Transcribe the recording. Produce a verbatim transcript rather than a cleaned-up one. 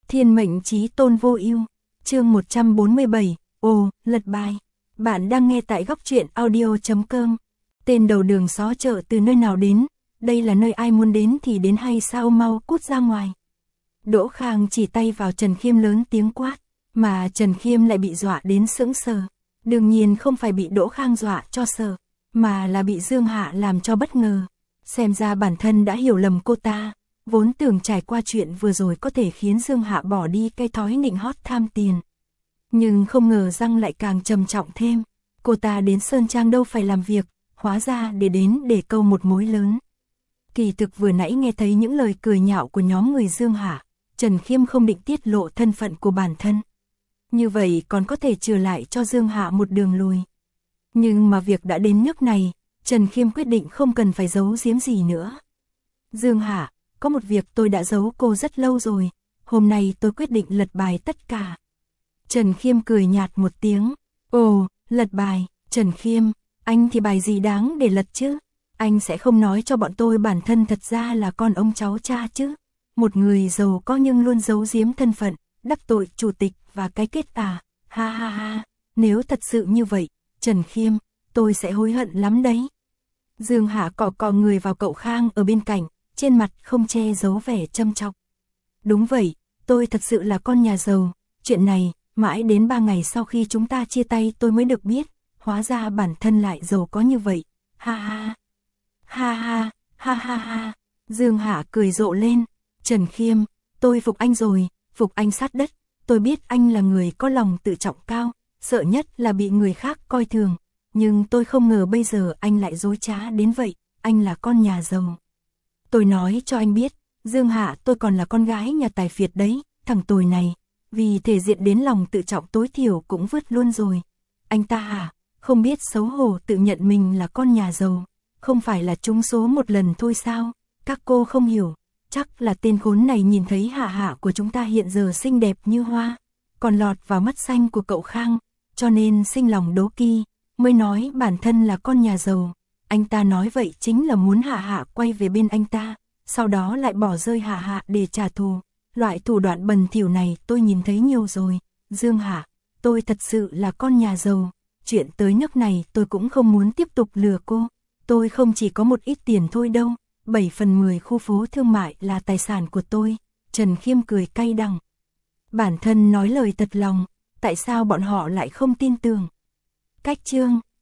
Thiên mệnh chí tôn vô ưu, chương một trăm bốn mươi bảy, ồ, lật bài. Bạn đang nghe tại góc truyện audio chấm com. Tên đầu đường xó chợ từ nơi nào đến, đây là nơi ai muốn đến thì đến hay sao, mau cút ra ngoài. Đỗ Khang chỉ tay vào Trần Khiêm lớn tiếng quát, mà Trần Khiêm lại bị dọa đến sững sờ. Đương nhiên không phải bị Đỗ Khang dọa cho sợ, mà là bị Dương Hạ làm cho bất ngờ. Xem ra bản thân đã hiểu lầm cô ta, vốn tưởng trải qua chuyện vừa rồi có thể khiến Dương Hạ bỏ đi cái thói nịnh hót tham tiền. Nhưng không ngờ răng lại càng trầm trọng thêm. Cô ta đến Sơn Trang đâu phải làm việc, hóa ra để đến để câu một mối lớn. Kỳ thực vừa nãy nghe thấy những lời cười nhạo của nhóm người Dương Hạ, Trần Khiêm không định tiết lộ thân phận của bản thân. Như vậy còn có thể trừ lại cho Dương Hạ một đường lùi. Nhưng mà việc đã đến nước này, Trần Khiêm quyết định không cần phải giấu giếm gì nữa. Dương Hạ, có một việc tôi đã giấu cô rất lâu rồi, hôm nay tôi quyết định lật bài tất cả. Trần Khiêm cười nhạt một tiếng, ồ, lật bài, Trần Khiêm, anh thì bài gì đáng để lật chứ? Anh sẽ không nói cho bọn tôi bản thân thật ra là con ông cháu cha chứ? Một người giàu có nhưng luôn giấu giếm thân phận, đắc tội chủ tịch và cái kết à, ha ha ha, nếu thật sự như vậy, Trần Khiêm, tôi sẽ hối hận lắm đấy. Dương Hạ cọ cọ người vào cậu Khang ở bên cạnh, trên mặt không che giấu vẻ châm chọc. Đúng vậy, tôi thật sự là con nhà giàu, chuyện này, mãi đến ba ngày sau khi chúng ta chia tay tôi mới được biết, hóa ra bản thân lại giàu có như vậy, ha ha, ha ha, ha ha ha, Dương Hạ cười rộ lên, Trần Khiêm, tôi phục anh rồi, phục anh sát đất, tôi biết anh là người có lòng tự trọng cao, sợ nhất là bị người khác coi thường, nhưng tôi không ngờ bây giờ anh lại dối trá đến vậy, anh là con nhà giàu. Tôi nói cho anh biết, Dương Hạ tôi còn là con gái nhà tài phiệt đấy, thằng tồi này, vì thể diện đến lòng tự trọng tối thiểu cũng vứt luôn rồi. Anh ta hả, không biết xấu hổ tự nhận mình là con nhà giàu, không phải là trúng số một lần thôi sao, các cô không hiểu, chắc là tên khốn này nhìn thấy Hạ Hạ của chúng ta hiện giờ xinh đẹp như hoa, còn lọt vào mắt xanh của cậu Khang, cho nên sinh lòng đố kỵ, mới nói bản thân là con nhà giàu. Anh ta nói vậy chính là muốn Hạ Hạ quay về bên anh ta, sau đó lại bỏ rơi Hạ Hạ để trả thù. Loại thủ đoạn bẩn thỉu này tôi nhìn thấy nhiều rồi. Dương Hạ, tôi thật sự là con nhà giàu. Chuyện tới nước này tôi cũng không muốn tiếp tục lừa cô. Tôi không chỉ có một ít tiền thôi đâu. bảy phần mười khu phố thương mại là tài sản của tôi. Trần Khiêm cười cay đắng. Bản thân nói lời thật lòng, tại sao bọn họ lại không tin tưởng? Cách chương